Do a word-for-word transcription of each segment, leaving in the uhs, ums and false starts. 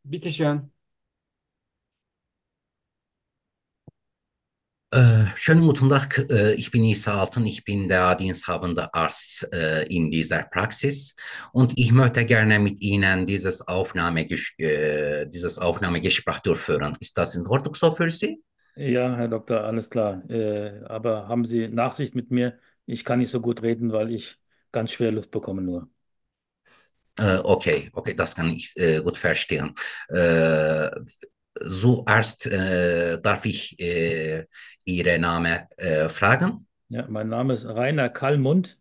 Bitteschön. Äh, schönen guten Tag, äh, ich bin Isa Altın, ich bin der diensthabende Arzt äh, in dieser Praxis und ich möchte gerne mit Ihnen dieses Aufnahmeges äh, dieses Aufnahmegespräch durchführen. Ist das in Ordnung so für Sie? Ja, Herr Doktor, alles klar. Äh, aber haben Sie Nachsicht mit mir? Ich kann nicht so gut reden, weil ich ganz schwer Luft bekomme nur. Äh, okay, okay, das kann ich äh, gut verstehen. Äh, Zuerst äh, darf ich äh, Ihre Name äh, fragen? Ja, mein Name ist Rainer Kallmund.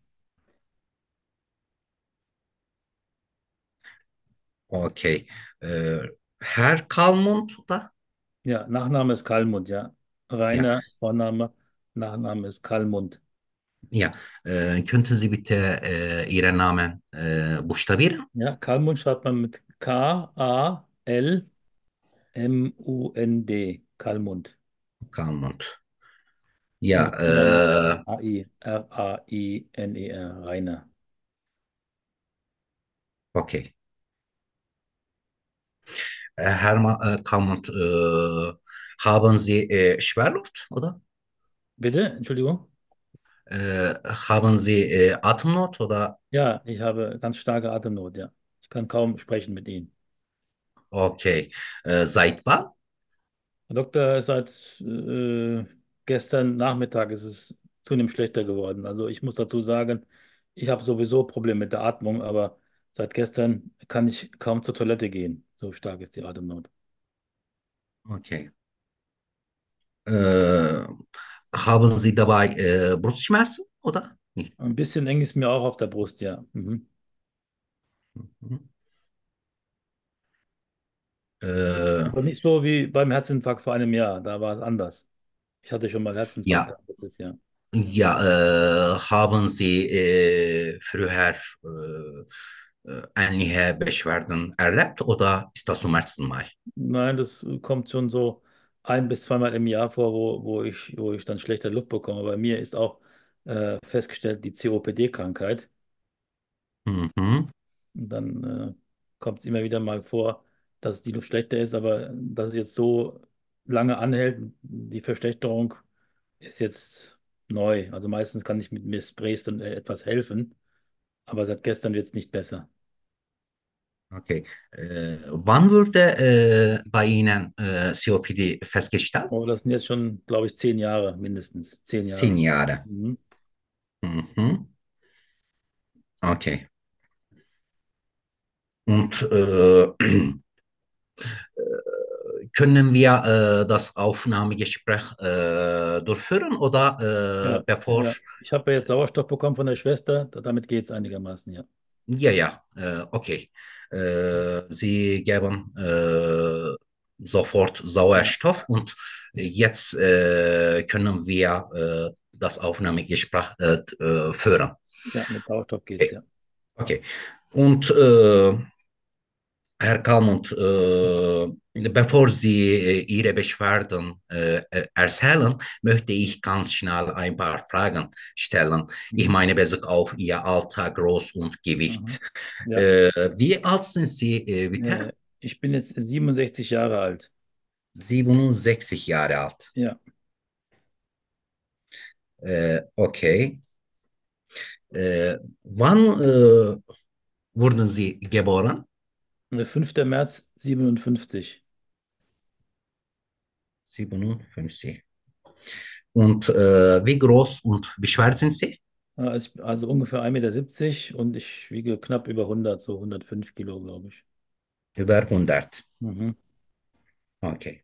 Okay. Äh, Herr Kalmund, oder? Ja, Nachname ist Kallmund, ja. Ja. Rainer, Vorname, Nachname ist Kallmund. Ja, äh, könnten Sie bitte äh, Ihren Namen äh, buchstabieren? Ja, Kallmund schreibt man mit K A L M U N D. Kallmund. Kalmund. Und Ja, der Vorname ist äh, A I, R A I N E R, Rainer. okay. Äh, Herr Ma äh, Kalmund, äh, haben Sie äh, Schwerluft, oder? Bitte, Entschuldigung? Äh, haben Sie äh, Atemnot, oder? Ja, ich habe ganz starke Atemnot, ja. Ich kann kaum sprechen mit Ihnen. Okay. Äh, seit wann? Herr Doktor, seit äh, gestern Nachmittag ist es zunehmend schlechter geworden. Also ich muss dazu sagen, ich habe sowieso Probleme mit der Atmung, aber seit gestern kann ich kaum zur Toilette gehen. So stark ist die Atemnot. Okay. Äh, Haben Sie dabei äh, Brustschmerzen, oder? Nicht. Ein bisschen eng ist mir auch auf der Brust, ja. Mhm. Mhm. Äh, Aber nicht so wie beim Herzinfarkt vor einem Jahr. Da war es anders. Ich hatte schon mal Herzinfarkt ja, letztes Jahr. Ja, äh, haben Sie äh, früher äh, äh, ähnliche Beschwerden erlebt oder ist das zum ersten Mal? Nein, das kommt schon so ein bis zweimal im Jahr vor, wo, wo ich, wo ich dann schlechte Luft bekomme. Bei mir ist auch äh, festgestellt die C O P D-Krankheit. Mhm. Und dann äh, kommt es immer wieder mal vor, dass die Luft schlechter ist, aber dass es jetzt so lange anhält, die Verschlechterung ist jetzt neu. Also meistens kann ich mit mir Sprays dann äh, etwas helfen, aber seit gestern wird es nicht besser. Okay. Äh, wann wurde äh, bei Ihnen äh, C O P D festgestellt? Aber das sind jetzt schon, glaube ich, zehn Jahre mindestens. Zehn Zehn Jahre. Jahre. Mhm. Mhm. Okay. Und äh, können wir äh, das Aufnahmegespräch äh, durchführen oder äh, Ja, bevor? ja. Ich habe ja jetzt Sauerstoff bekommen von der Schwester. Da- Damit geht es einigermaßen, ja. Ja, ja, äh, okay. Äh, Sie geben äh, sofort Ja, Sauerstoff und jetzt äh, können wir äh, das Aufnahmegespräch äh, äh, führen. ja, mit Sauerstoff geht's, Okay. ja. Okay. Und äh, Herr Kalmund, äh, bevor Sie äh, Ihre Beschwerden äh, äh, erzählen, möchte ich ganz schnell ein paar Fragen stellen. Ich Mhm. meine, Bezug auf Ihr Alter, Groß und Mhm. Gewicht. Ja, Äh, wie alt sind Sie äh, bitte? äh, ich bin jetzt siebenundsechzig Jahre alt. siebenundsechzig Jahre alt. Ja, Äh, okay. Äh, wann äh, wurden Sie geboren? der fünfter März siebenundfünfzig. siebenundfünfzig. Und äh, wie groß und wie schwer sind Sie? Äh, Also, ich- also ungefähr ein Meter siebzig und ich wiege knapp über hundert, so hundertfünf Kilo, glaube ich. Über hundert. Mhm. Okay.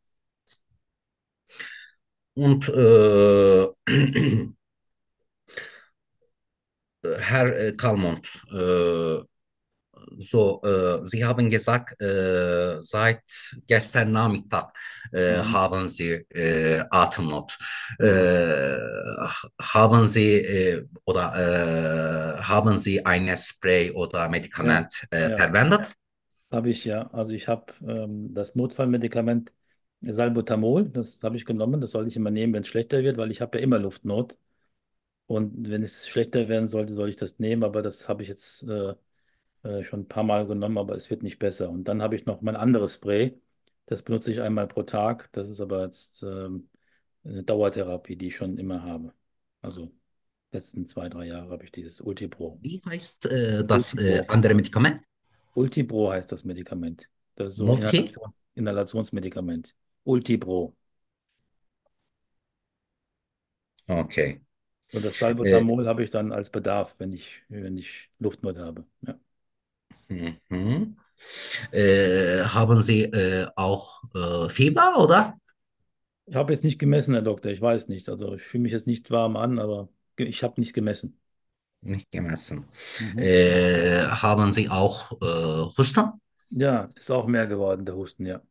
Und äh, Herr äh, Kalmont, äh, so, äh, Sie haben gesagt, äh, seit gestern Nachmittag äh, Mhm. haben Sie äh, Atemnot. Mhm. Äh, haben Sie äh, oder äh, haben Sie ein Spray oder Ja, Medikament äh, ja, verwendet? habe ich ja. Also ich habe ähm, das Notfallmedikament Salbutamol, das habe ich genommen. Das soll ich immer nehmen, wenn es schlechter wird, weil ich habe ja immer Luftnot. Und wenn es schlechter werden sollte, soll ich das nehmen, aber das habe ich jetzt äh, Äh, schon ein paar Mal genommen, aber es wird nicht besser. Und dann habe ich noch mein anderes Spray. Das benutze ich einmal pro Tag. Das ist aber jetzt ähm, eine Dauertherapie, die ich schon immer habe. Also letzten zwei, drei Jahre habe ich dieses Ultipro. Wie heißt äh, das äh, Ultipro. andere Medikament? Ultipro heißt das Medikament. Das ist so ein Multi? Inhalation, Inhalationsmedikament. Ultipro. Okay. Und das Äh, Salbutamol habe ich dann als Bedarf, wenn ich, wenn ich Luftnot habe. Ja. mhm. Äh, haben Sie äh, auch äh, Fieber, oder? Ich habe jetzt nicht gemessen, Herr Doktor, ich weiß nicht. Also ich fühle mich jetzt nicht warm an, aber ge- ich habe nicht gemessen. Nicht gemessen. Mhm. Äh, haben Sie auch äh, Husten? Ja, ist auch mehr geworden, der Husten, ja.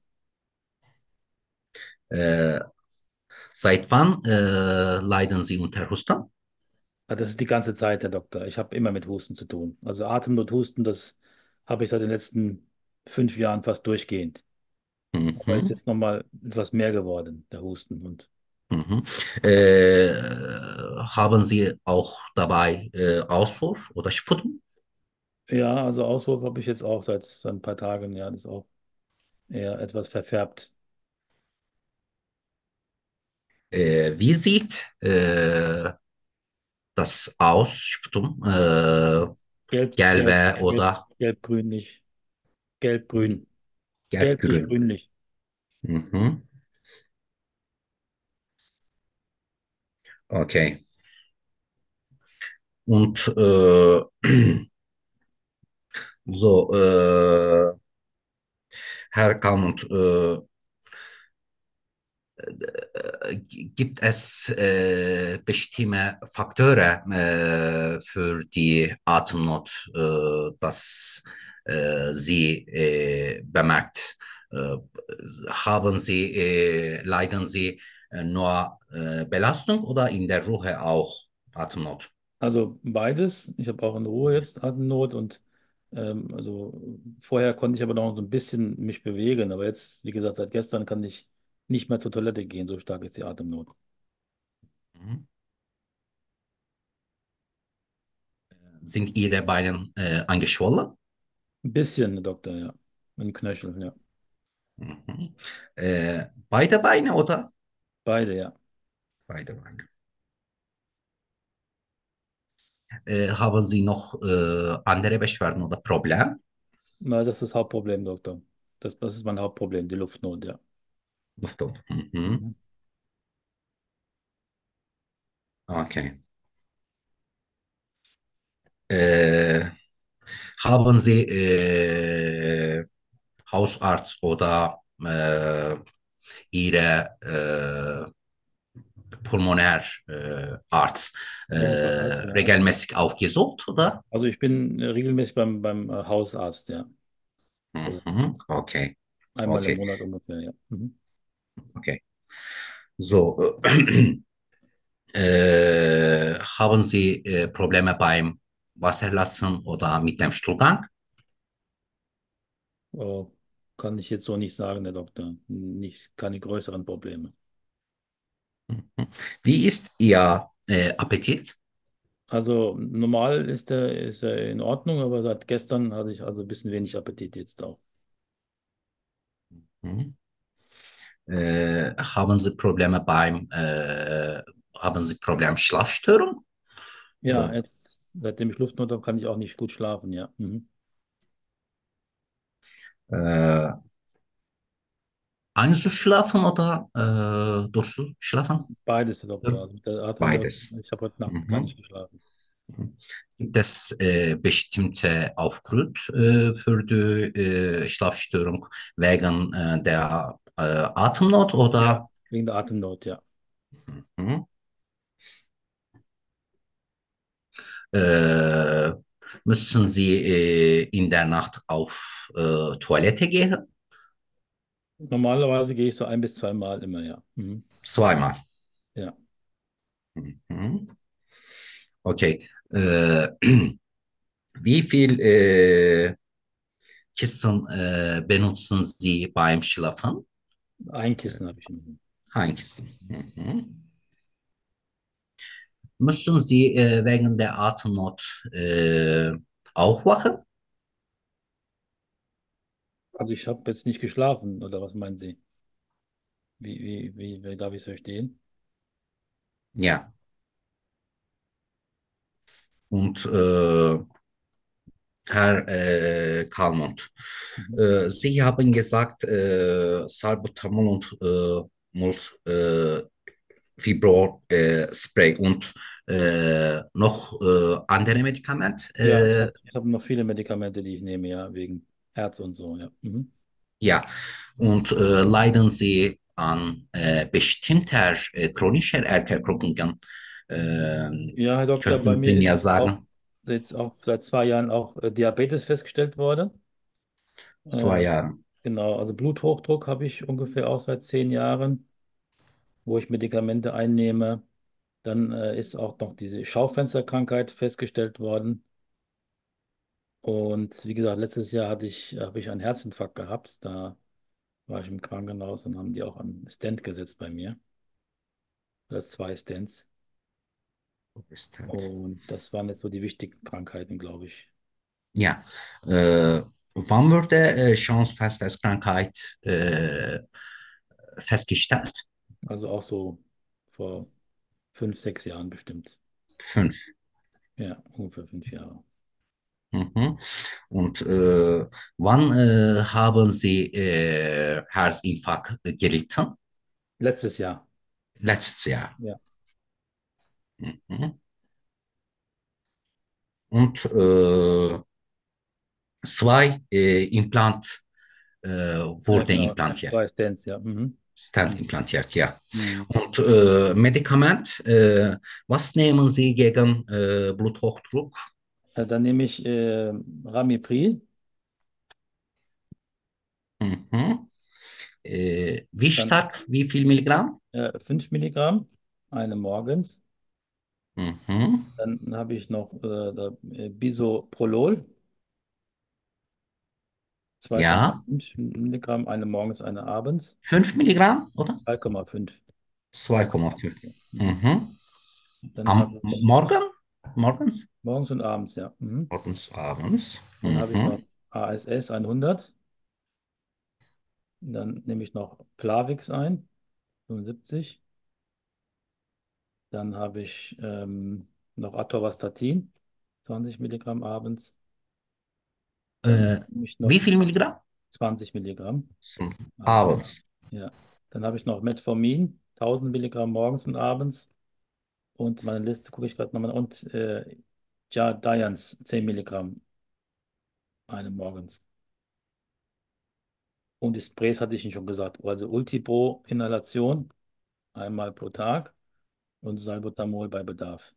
Äh, seit wann äh, leiden Sie unter Husten? Ah, das ist die ganze Zeit, Herr Doktor. Ich habe immer mit Husten zu tun. Also Atemnot, Husten, das habe ich seit den letzten fünf Jahren fast durchgehend. Aber ist Mhm. jetzt nochmal etwas mehr geworden, der Husten. Und Mhm. Äh, haben Sie auch dabei äh, Auswurf oder Sputum? ja, also Auswurf habe ich jetzt auch seit, seit ein paar Tagen. Ja, das ist auch eher etwas verfärbt. Äh, wie sieht äh, das aus, Sputum? Äh, Gelb, gelb, gelbe gelb, oder gelb-grünlich. Gelb-grün. gelb-grün? Gelblich-grünlich. Mhm. Okay. Und äh, so, äh, Herr Kalmund, äh, äh, gibt es äh, bestimmte Faktoren äh, für die Atemnot, äh, dass äh, Sie äh, bemerkt? Äh, haben Sie, äh, leiden Sie äh, nur äh, Belastung oder in der Ruhe auch Atemnot? Also beides. Ich habe auch in Ruhe jetzt Atemnot und ähm, also vorher konnte ich aber noch so ein bisschen mich bewegen, aber jetzt, wie gesagt, seit gestern kann ich nicht mehr zur Toilette gehen, so stark ist die Atemnot. Mhm. Sind Ihre Beine äh, angeschwollen? Ein bisschen, Doktor, ja. Ein Knöchel, ja. Mhm. Äh, beide Beine oder? Beide, ja. Beide Beine. Äh, haben Sie noch äh, andere Beschwerden oder Probleme? Na, das ist das Hauptproblem, Doktor. Das, das ist mein Hauptproblem, die Luftnot, ja. Luftdruck. Mhm. Mhm. Okay. Äh, haben Sie äh, Hausarzt oder äh, Ihre äh, Pulmonararzt äh, Arzt, äh, Hausarzt, ja. regelmäßig aufgesucht, oder? Also ich bin äh, regelmäßig beim, beim äh, Hausarzt, ja. Also Mhm. Okay, einmal im okay, Monat ungefähr, ja. Mhm. okay. So, äh, haben Sie äh, Probleme beim Wasserlassen oder mit dem Stuhlgang? Äh, kann ich jetzt so nicht sagen, der Doktor. Nicht, keine größeren Probleme. Mhm. Wie ist Ihr äh, Appetit? Also normal ist er, ist er in Ordnung, aber seit gestern hatte ich also ein bisschen wenig Appetit jetzt auch. Mhm. Äh, haben Sie Probleme beim, äh, haben Sie Probleme Schlafstörung? Ja, Oder jetzt, seitdem ich Luftnot habe, kann ich auch nicht gut schlafen, ja. Mhm. äh, einzuschlafen oder äh, durchzuschlafen? Beides, der Ja. Doktor. Also mit der Atemnot, Beides. ich habe heute Nacht gar nicht Mhm. geschlafen. Mhm. Gibt es äh, bestimmte Aufgrund äh, für die äh, Schlafstörung wegen äh, der äh, Atemnot Ja, oder wegen der Atemnot, ja. mhm. äh, müssen Sie äh, in der Nacht auf äh, Toilette gehen? Normalerweise gehe ich so ein bis zwei Mal immer, ja. Mhm. Zweimal. Ja. Mhm. Okay. Äh, wie viel äh, Kissen äh, benutzen Sie beim Schlafen? Ein Kissen habe ich immer. Ein Kissen. Mhm. Müssen Sie äh, wegen der Atemnot äh, aufwachen? Also ich habe jetzt nicht geschlafen, oder was meinen Sie? Wie, wie, wie, wie darf ich es verstehen? Ja, und äh, Herr äh, Kalmont, Mhm. äh, Sie haben gesagt, äh, Salbutamol und äh, Mul- äh, Fibro äh, Spray und äh, noch äh, andere Medikamente. Ja, ich Äh, habe ich hab noch viele Medikamente, die ich nehme, ja, wegen Herz und so, ja. Mhm. ja, und äh, leiden Sie an äh, bestimmter äh, chronischer Erkrankungen? Äh, Ja, Herr Doktor, könnten bei mir Sie ist mir jetzt auch, sagen? jetzt auch seit zwei Jahren auch äh, Diabetes festgestellt worden. Zwei Äh, Jahre. genau, also Bluthochdruck habe ich ungefähr auch seit zehn Jahren, wo ich Medikamente einnehme. Dann äh, ist auch noch diese Schaufensterkrankheit festgestellt worden. Und wie gesagt, letztes Jahr hatte ich, habe ich einen Herzinfarkt gehabt. Da war ich im Krankenhaus und haben die auch einen Stent gesetzt bei mir. Oder zwei Stents. Und das waren jetzt so die wichtigen Krankheiten, glaube ich. Ja, äh, wann wurde äh, Schwanz-Festungskrankheit äh, festgestellt? Also auch so vor fünf, sechs Jahren bestimmt. Fünf. Ja, ungefähr fünf Jahre. Mhm. Und äh, wann äh, haben Sie äh, Herzinfarkt gelitten? Letztes Jahr. Letztes Jahr. Ja, Mhm. Und äh, zwei äh, Implant äh, ja wurde genau. implantiert. Zwei Stents, ja. Mhm. Stent Mhm. implantiert, ja. Mhm. Und äh, Medikament, äh, was nehmen Sie gegen äh, Bluthochdruck? Äh, Dann nehme ich äh, Ramipril, Mhm. Äh, wie dann stark, wie viel Milligramm? äh, fünf Milligramm, eine morgens. Mhm. Dann habe ich noch äh, da, äh, Bisoprolol, Ja, zwei Komma fünf Milligramm, eine morgens, eine abends. fünf Milligramm, oder? zwei Komma fünf. zwei Komma fünf. Ja. Mhm. Mhm. Dann Am habe ich Morgen? Morgens? morgens und abends, ja. Mhm. Morgens, abends. Dann habe ich noch Mhm. A S S hundert. Dann nehme ich noch Plavix ein, fünfundsiebzig. Dann habe ich ähm, noch Atorvastatin, zwanzig Milligramm abends. Dann Äh, nehme ich wie noch viel Milligramm? zwanzig Milligramm abends. Abends. Ja. Dann habe ich noch Metformin, tausend Milligramm morgens und abends. Und meine Liste gucke ich gerade nochmal. Und äh, ja, Dians, zehn Milligramm, eine morgens. Und die Sprays hatte ich Ihnen schon gesagt. Also Ultipro Inhalation einmal pro Tag und Salbutamol bei Bedarf.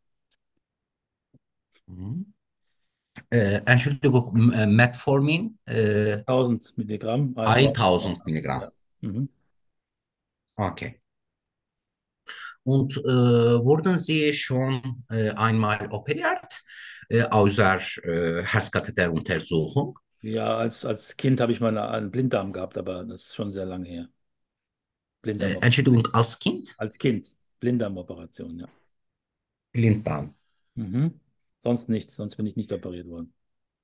Mhm. Äh, Entschuldigung, äh, Metformin, äh, tausend Milligramm, ein morgens und ein tausend abends. Milligramm. Ja. Mhm. Okay. Und äh, wurden Sie schon äh, einmal operiert, äh, außer äh, Herzkatheteruntersuchung? Ja, als, als Kind habe ich mal eine- einen Blinddarm gehabt, aber das ist schon sehr lange her. Äh, Blinddarmoperation. Entschuldigung, als Kind? Als Kind. Blinddarmoperation, ja. Blinddarm. Mhm. Sonst nichts, sonst bin ich nicht operiert worden.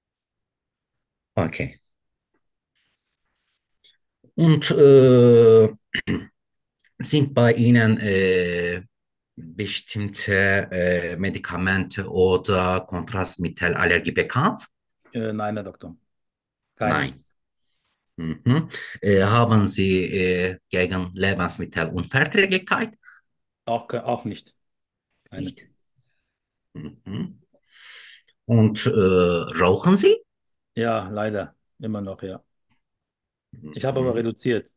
Okay. Und äh, sind bei Ihnen äh, bestimmte äh, Medikamente oder Kontrastmittelallergie bekannt? Äh, nein, Herr Doktor. Keine. Nein. Mhm. Äh, haben Sie äh, gegen Lebensmittelunverträglichkeit? Auch, ke- auch nicht. Keine. Nicht. Mhm. Und äh, rauchen Sie? Ja, leider. Immer noch, ja. Ich habe aber Mhm. reduziert.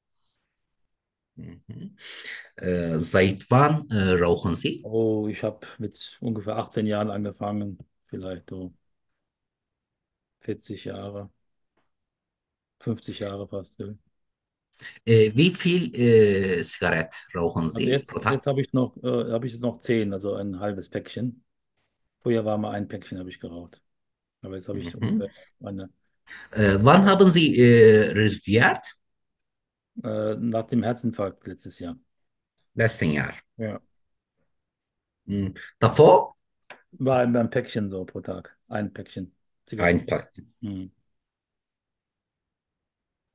Mhm. Äh, seit wann äh, rauchen Sie? Oh, ich habe mit ungefähr achtzehn Jahren angefangen. Vielleicht so vierzig Jahre, fünfzig Jahre fast. Ja. Äh, wie viel äh, Zigarette rauchen Also Sie pro jetzt, Tag? jetzt habe ich noch, äh, habe ich jetzt noch zehn, also ein halbes Päckchen. Früher war mal ein Päckchen, habe ich geraucht. Aber jetzt habe ich Mhm. ungefähr eine, Äh, wann haben Sie äh, residiert? äh, nach dem Herzinfarkt letztes Jahr. Letzten Jahr. Ja. Mhm. Davor War ein, ein Päckchen so pro Tag. Ein Päckchen Zigaretten. ein Pack. Mhm.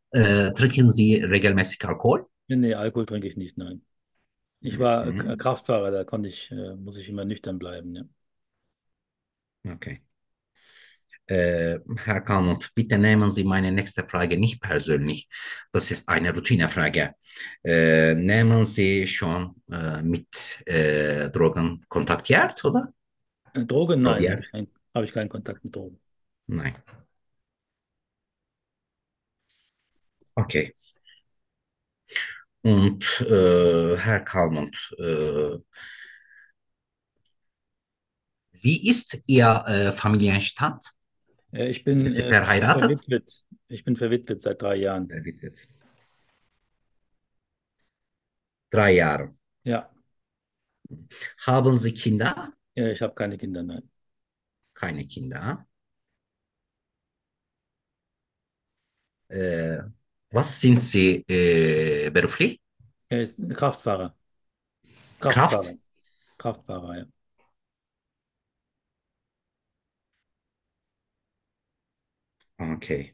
Äh, trinken Sie regelmäßig Alkohol? Nee, nee, Alkohol trinke ich nicht, nein. Ich war K- Mhm. Kraftfahrer, da konnte ich, äh, muss ich immer nüchtern bleiben, ja. Okay. Äh, Herr Kalmund, bitte nehmen Sie meine nächste Frage nicht persönlich. Das ist eine Routinefrage. Äh, nehmen Sie schon äh, mit äh, Drogen kontaktiert, oder? Äh, Drogen, nein, habe Probiert? ich, kein, habe ich keinen Kontakt mit Drogen. Nein. Okay. Und äh, Herr Kalmund, äh, wie ist Ihr äh, Familienstand? Äh, ich Sind bin Sie äh, verheiratet? verwitwet. Ich bin verwitwet seit drei Jahren. Verwitwet. Drei Jahre. Ja, Haben Sie Kinder? ja, ich habe keine Kinder, nein. Keine Kinder. Äh, was sind Sie äh, beruflich? Er ist ein Kraftfahrer. Kraft? Kraftfahrer. Kraftfahrer, ja. Okay.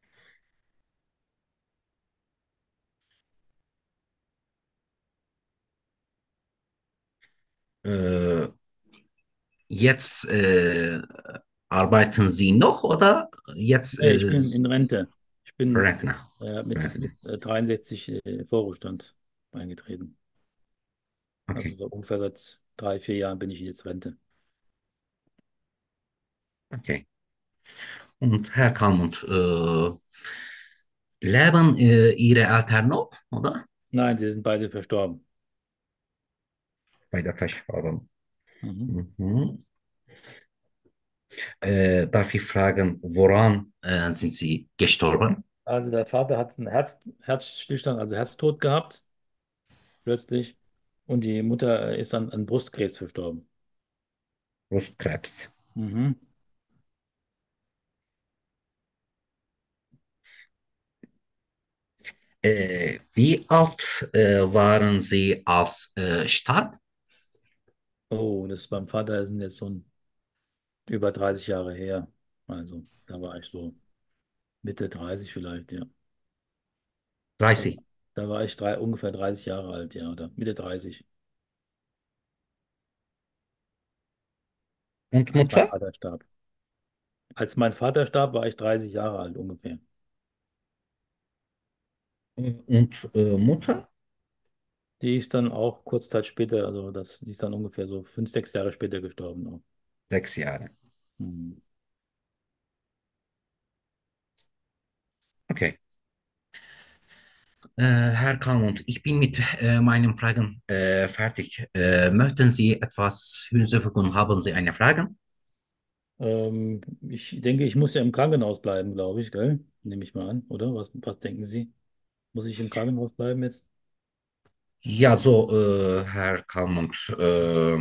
Äh, jetzt äh, arbeiten Sie noch oder jetzt Nee, ich äh, bin in Rente. Ich bin Rentner? äh, mit Rentner. äh, dreiundsechzig äh, Vorruhestand eingetreten. Also Okay. so ungefähr seit drei, vier Jahren bin ich jetzt Rente. Okay. Und Herr Kalmund, äh, leben äh, Ihre Eltern noch, oder? Nein, sie sind beide verstorben. Bei der Verstorben. Mhm. Mhm. Äh, darf ich fragen, woran äh, sind Sie gestorben? Also der Vater hat einen Herz, Herzstillstand, also Herztod gehabt, plötzlich. Und die Mutter äh, ist an, an Brustkrebs verstorben. Brustkrebs. Mhm. Äh, wie alt äh, waren Sie als äh, starb? Oh, das beim Vater sind jetzt so ein, über dreißig Jahre her. Also da war ich so Mitte dreißig vielleicht, ja. Da, dreißig. da war ich drei, ungefähr dreißig Jahre alt, ja, oder Mitte dreißig, Und als mein Mutter? Vater starb. Als mein Vater starb, war ich dreißig Jahre alt ungefähr. Und äh, Mutter? Die ist dann auch kurz Zeit später, also das, die ist dann ungefähr so fünf, sechs Jahre später gestorben auch. Sechs Jahre. Mhm. Okay. Äh, Herr Kalmund, ich bin mit äh, meinen Fragen äh, fertig. Äh, möchten Sie etwas hinzufügen? Haben Sie eine Frage? Ähm, ich denke, ich muss ja im Krankenhaus bleiben, glaube ich, gell? Nehme ich mal an, oder? Was, was denken Sie? Muss ich im Krankenhaus bleiben jetzt? Ja, so, äh, Herr Kalmund, äh,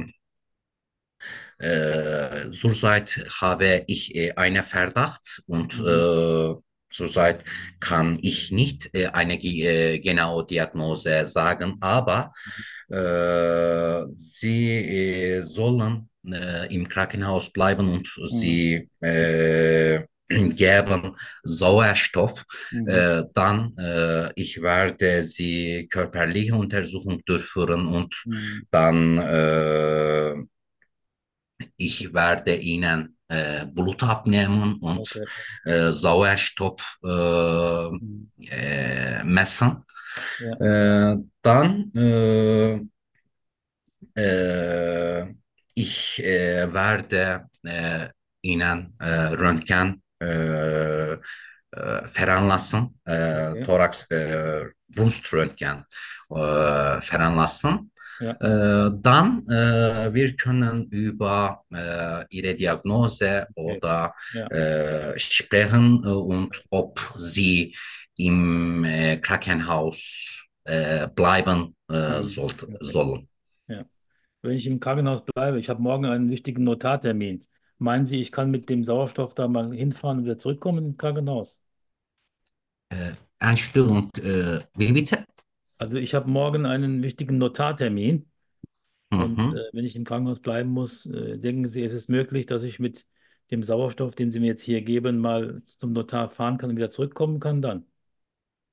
Äh, zurzeit habe ich äh, einen Verdacht und Mhm. äh, zurzeit kann ich nicht äh, eine ge- äh, genaue Diagnose sagen, aber äh, Sie äh, sollen äh, im Krankenhaus bleiben und Mhm. Sie äh, geben Sauerstoff. Mhm. Äh, dann äh, ich werde Sie körperliche Untersuchung durchführen und Mhm. dann äh, ich werde Ihnen äh, Blut abnehmen und Okay. äh, Sauerstoff äh, Mhm. äh, messen. Ja, Äh, dann äh, äh, ich äh, werde äh, Ihnen äh, Röntgen äh, äh, veranlassen, äh, okay. Thorax, äh, Bruströntgen äh, veranlassen. Ja, Äh, dann äh, wir können über äh, Ihre Diagnose okay. oder Ja, äh, sprechen äh, und ob Sie im äh, Krankenhaus äh, bleiben äh, mhm. sollte, Okay. sollen. Ja. Wenn ich im Krankenhaus bleibe, ich habe morgen einen wichtigen Notartermin. Meinen Sie, ich kann mit dem Sauerstoff da mal hinfahren und wieder zurückkommen im Krankenhaus? Äh, Entschuldigung, äh, wie bitte? Also ich habe morgen einen wichtigen Notartermin und Mhm. äh, wenn ich im Krankenhaus bleiben muss, äh, denken Sie, ist es möglich, dass ich mit dem Sauerstoff, den Sie mir jetzt hier geben, mal zum Notar fahren kann und wieder zurückkommen kann dann?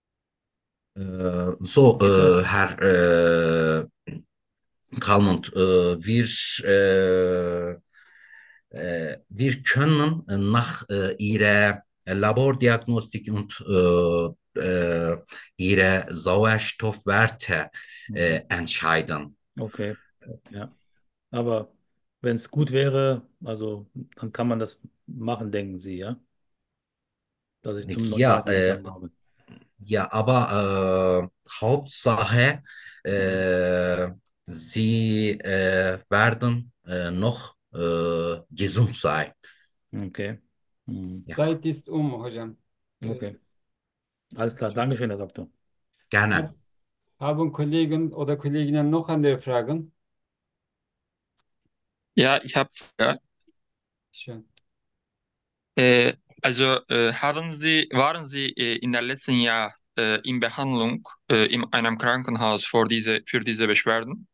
Äh, so, Geht äh, das? Herr äh, Kalmund, äh, wir, äh, äh, wir können nach äh, Ihrer Labordiagnostik und äh, äh, Ihre Sauerstoffwerte Mhm. äh, entscheiden. Okay, ja. Aber wenn es gut wäre, also dann kann man das machen, denken Sie, ja? Dass ich zum Ja, Notar äh, gegangen habe. ja, aber äh, Hauptsache, Mhm. äh, Sie äh, werden äh, noch äh, gesund sein. Okay. Mhm. Ja, Zeit ist um hocam. Äh, Okay. Alles klar. Dankeschön, Herr Doktor. gerne. Haben Kollegen oder Kolleginnen noch andere Fragen? Ja, ich habe, ja, Schön. äh, also äh, haben Sie, waren Sie äh, in der letzten Jahr äh, in Behandlung äh, in einem Krankenhaus für diese, für diese Beschwerden?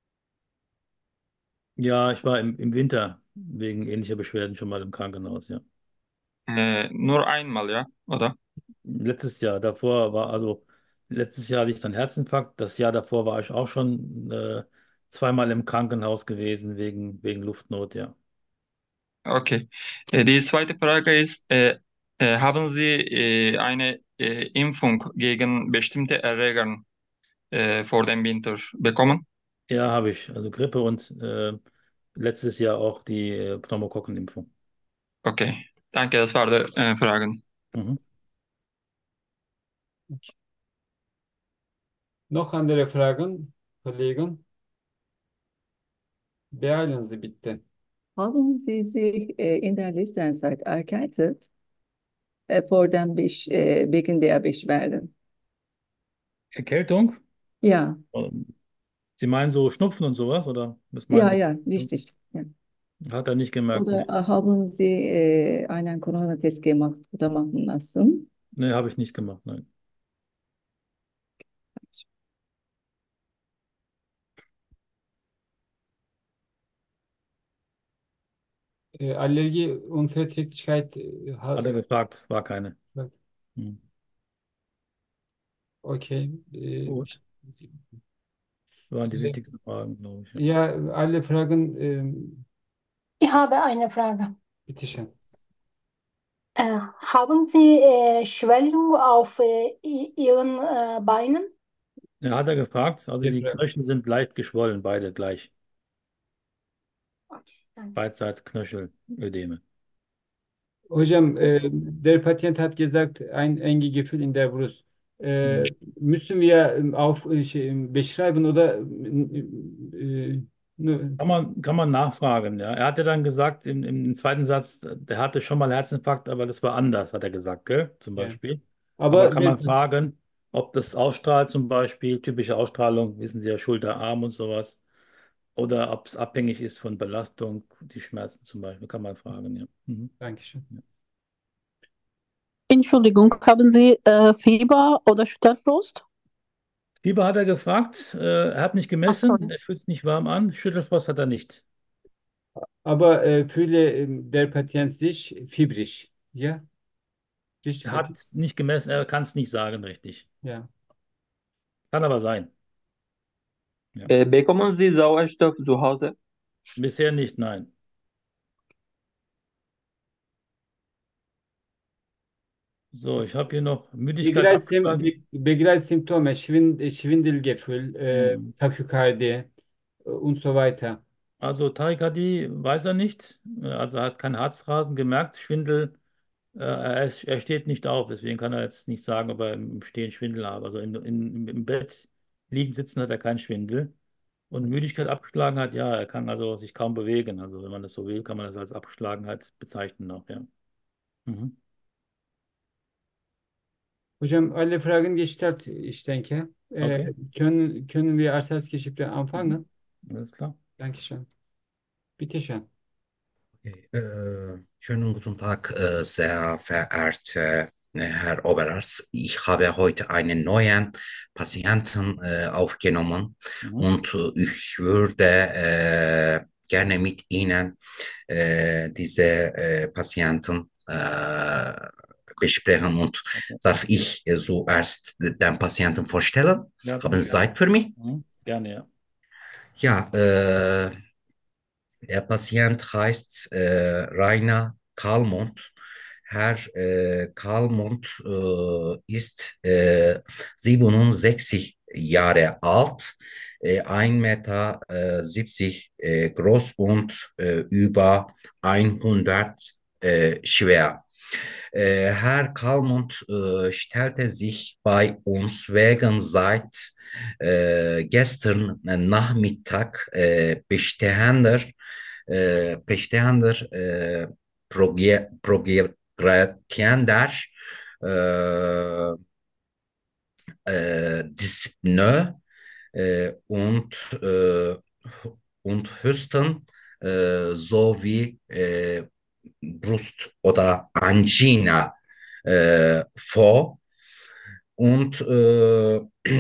Ja, ich war im, im Winter wegen ähnlicher Beschwerden schon mal im Krankenhaus, ja. Äh, nur einmal, ja, oder? Letztes Jahr, davor war, also letztes Jahr hatte ich dann Herzinfarkt. Das Jahr davor war ich auch schon äh, zweimal im Krankenhaus gewesen wegen, wegen Luftnot, ja. Okay. Äh, die zweite Frage ist, äh, äh, haben Sie äh, eine äh, Impfung gegen bestimmte Erreger äh, vor dem Winter bekommen? Ja, habe ich. Also Grippe und äh, letztes Jahr auch die äh, Pneumokokkenimpfung. Okay, danke, das waren die äh, Fragen. Mhm. Noch andere Fragen, Kollegen? Beeilen Sie bitte. Haben Sie sich äh, in der Listenzeit erkältet äh, vor dem Besch äh, wegen der Beschwerden? Erkältung? Ja, Ähm, Sie meinen so Schnupfen und sowas, oder was meinen ja, Sie? ja, richtig. Ja. Hat er nicht gemerkt, Oder nee. äh, haben Sie äh, einen Corona-Test gemacht oder machen lassen? Nee, habe ich nicht gemacht, nein. Äh, Allergie, Unverträglichkeit, äh, ha- Hat er gefragt, war keine. Hm. okay. Äh, Gut, waren die wichtigsten Fragen, glaube ich. Ja. ja, alle Fragen, ähm, Ich habe eine Frage. bitteschön. Äh, haben Sie äh, Schwellung auf äh, i- Ihren äh, Beinen? Ja, hat er gefragt, also Die die Frage. Knöchel sind leicht geschwollen, beide gleich. Okay, danke. Beidseits Knöchelödeme. Hocam, e, der Patient hat gesagt, ein enge Gefühl in der Brust. Hm. E, müssen wir ähm, auf äh, şey, beschreiben oder äh, ne, Kann man, kann man nachfragen, ja. Er hatte dann gesagt, im, im zweiten Satz, der hatte schon mal Herzinfarkt, aber das war anders, hat er gesagt, gell? Zum ja. Beispiel. Aber Aber kann der, man fragen, ob das ausstrahlt, zum Beispiel, typische Ausstrahlung, wissen Sie ja, Schulter, Arm und sowas. Oder ob es abhängig ist von Belastung, die Schmerzen zum Beispiel, kann man fragen, ja. Mhm. Dankeschön. Ja. Entschuldigung, haben Sie äh, Fieber oder Schüttelfrost? Fieber hat er gefragt, äh, er hat nicht Ach, gemessen, sorry. er fühlt sich nicht warm an, Schüttelfrost hat er nicht. Aber äh, fühle ähm, der Patient sich fiebrig. Ja, Er richtig. hat nicht gemessen, er kann es nicht sagen, richtig. Ja. Kann aber sein. Ja. Äh, bekommen Sie Sauerstoff zu Hause? Bisher nicht, nein. So, ich habe hier noch Müdigkeit Begleitsim, abgeschlagen. Be- Begleitsymptome, Schwind, Schwindelgefühl, äh, Hm. Tachykardie äh, und so weiter. Also Tachykardie weiß er nicht, äh, also er hat kein Herzrasen gemerkt, Schwindel, äh, er, ist, er steht nicht auf, deswegen kann er jetzt nicht sagen, ob er im Stehen Schwindel hat. Also in, in, im Bett liegen, sitzen hat er keinen Schwindel. Und Müdigkeit abgeschlagen hat, ja, er kann also sich kaum bewegen. Also wenn man das so will, kann man das als Abgeschlagenheit bezeichnen auch, ja. Mhm. Hocam, alle Fragen gestellt, ich denke. Okay. Äh, können, können wir als Erstgespräch Mhm. anfangen? Alles klar. Dankeschön. Bitte schön. Okay. Äh, schönen guten Tag, äh, sehr verehrter äh, Herr Oberarzt. Ich habe heute einen neuen Patienten äh, aufgenommen Mhm. und äh, ich würde äh, gerne mit Ihnen äh, diese äh, Patienten äh, besprechen und Okay. darf ich äh, zuerst den Patienten vorstellen? Ja, Haben Sie gerne. Zeit für mich? Mhm. Gerne, ja. Ja, äh, der Patient heißt äh, Rainer Kallmund. Herr äh, Kallmund äh, ist äh, siebenundsechzig Jahre alt, äh, ein Meter siebzig äh, groß und äh, über hundert äh, schwer. Äh, Herr Kallmund äh, stellte sich bei uns wegen seit äh, gestern Nachmittag äh, bestehender, äh, bestehender äh, proge progredierender äh, äh, Dyspnoe äh, und, äh, und Husten äh, sowie äh, Brust- oder Angina äh, vor. Und äh,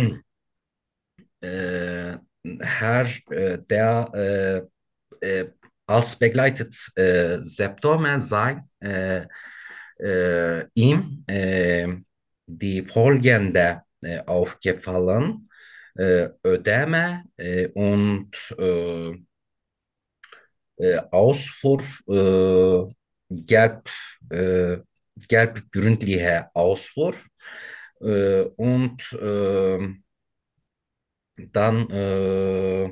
äh, Herr, äh, der äh, äh, als begleitet äh, Symptome sein äh, äh, ihm äh, die folgende äh, aufgefallen: äh, Ödeme äh, und äh, äh, Ausfuhr, äh, gelb, äh, gelb-gründliche Ausfuhr äh, und äh, dann äh,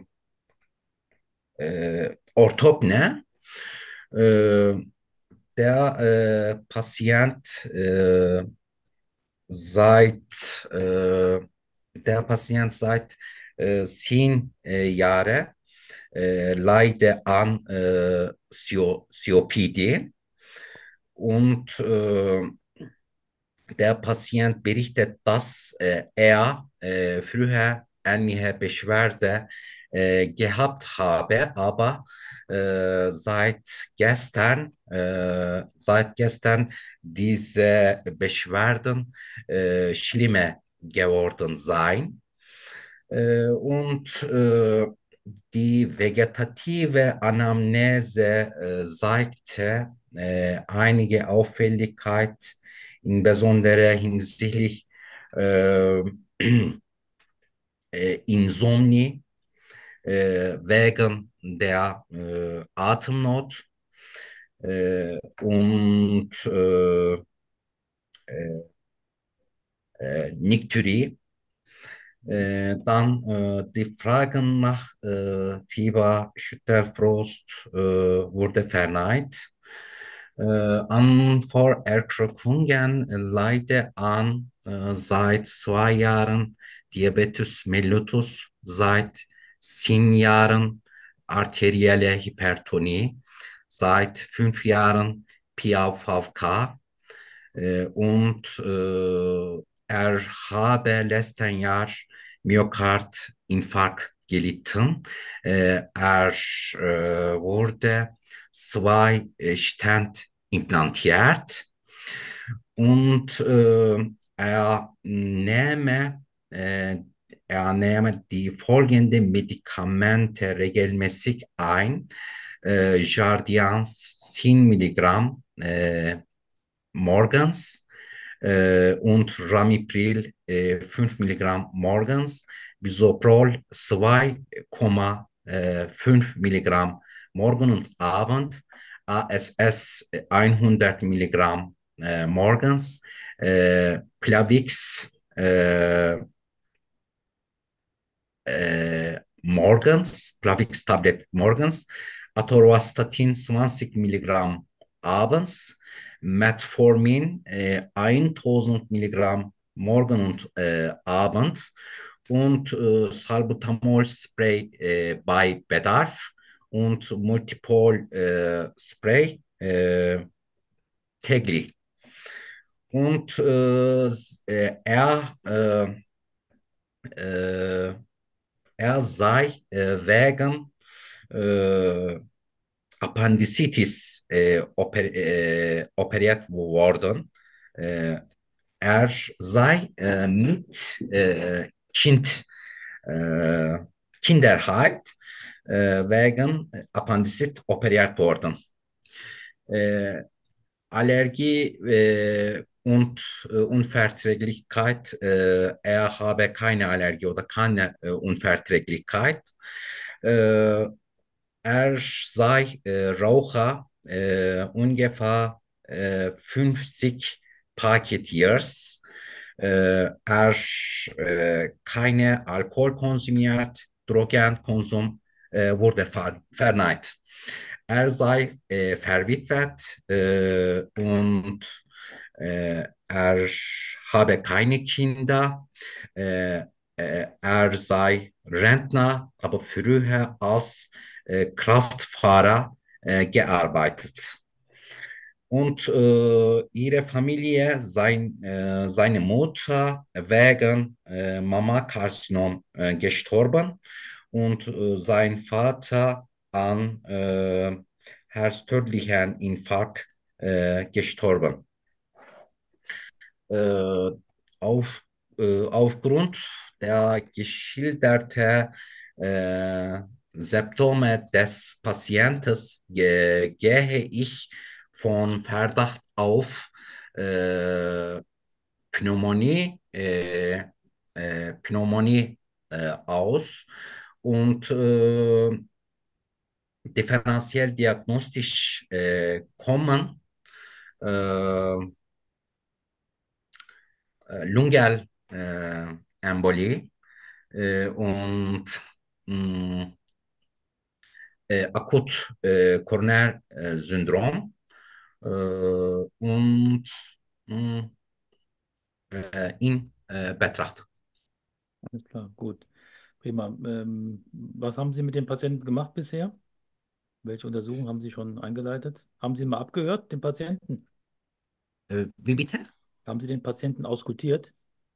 äh, Orthopne. Äh, der äh, Patient äh, seit äh, der Patient seit äh, zehn äh, Jahren äh, leidet an äh, Sio- C O P D und äh, der Patient berichtet, dass äh, er äh, früher ähnliche Beschwerde äh, gehabt habe, aber äh, seit gestern, äh, seit gestern diese Beschwerden äh, schlimmer geworden seien. Äh, und äh, die vegetative Anamnese äh, zeigte äh, einige Auffälligkeit, insbesondere hinsichtlich äh, äh, Insomnie äh, wegen der äh, Atemnot äh, und äh, äh, Nikturie. Äh, dann äh, die Fragen nach äh, Fieber, Schüttelfrost äh, wurde verneint. Äh, an Vorerkrankungen leide an äh, seit zwei Jahren Diabetes mellitus, seit zehn Jahren arterielle Hypertonie, seit fünf Jahren P A V K äh, und äh, er habe letzten Jahr Myokardinfarkt gelitten. Äh, er äh, wurde zwei äh, Stent implantiert und äh, er nehme äh, er nehme die folgenden Medikamente regelmäßig ein. Äh, Jardians zehn Milligramm äh, morgens äh, und Ramipril äh, fünf Milligramm morgens, Bisoprol zwei Komma fünf Milligramm morgen und Abend, A S S hundert Milligramm äh, morgens, äh, Plavix äh, äh, morgens, Plavix-Tablet morgens, Atorvastatin zwanzig Milligramm abends, Metformin äh, tausend Milligramm morgen und äh, abends und äh, Salbutamol-Spray äh, bei Bedarf und Multipol-Spray äh, täglich. Und äh, äh, er, äh, äh, er sei äh, wegen äh, Appendizitis äh, oper äh, operiert worden. Äh, er sei äh, mit äh, Kind, äh, Kinderheit äh, wegen Appendizit operiert worden. Äh, Allergie, äh, und äh, Unverträglichkeit. Äh, er habe keine Allergie oder keine äh, Unverträglichkeit. Äh, Er sei äh, Raucher, äh, ungefähr äh, fünfzig Paket Years. Äh, er äh, keine Alkohol konsumiert, Drogenkonsum äh, wurde ver verneint. Er sei äh, verwitwet äh, und äh, er habe keine Kinder. Äh, äh, Er sei Rentner, aber früher als äh, Kraftfahrer äh, gearbeitet. Und äh, ihre Familie, sein, äh, seine Mutter wegen äh, Mammakarzinom äh, gestorben und äh, sein Vater an äh, herztödlichen Infarkt äh, gestorben. Äh, auf, äh, Aufgrund der geschilderten äh, Symptome des Patienten ge gehe ich von Verdacht auf äh, Pneumonie, äh, äh, Pneumonie äh, aus und äh, differenziell diagnostisch äh, kommen äh, äh, Lungenembolie äh, Embolie, äh, und mh, äh, akut äh, Koronarsyndrom äh, und mh, äh, in äh, Betracht. Alles klar, gut. Prima. Ähm, was haben Sie mit dem Patienten gemacht bisher? Welche Untersuchungen haben Sie schon eingeleitet? Haben Sie mal abgehört, den Patienten? Äh, wie bitte? Haben Sie den Patienten auskultiert?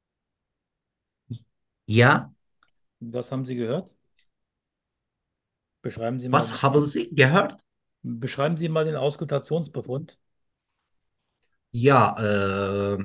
Ja, Was haben Sie gehört? Beschreiben Sie mal, was haben Sie gehört? beschreiben Sie mal den Auskultationsbefund. Ja, äh,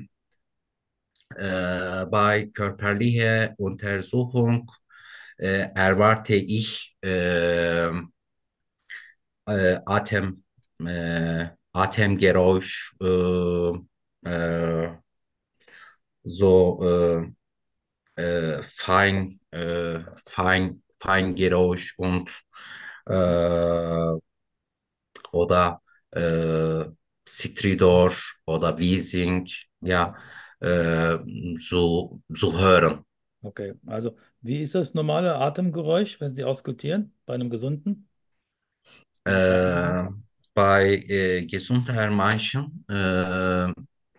äh, bei körperlicher Untersuchung äh, erwarte ich äh, äh, Atem, äh, Atemgeräusch, äh, äh, so äh, äh, fein, äh, fein, Feingeräusch und äh, oder äh, Stridor oder Wheezing, Okay, ja, äh, so, so hören. okay. Also, wie ist das normale Atemgeräusch, wenn Sie auskultieren bei einem Gesunden? Wie beschreiben Sie Äh, das? Bei äh, gesunder Menschen äh,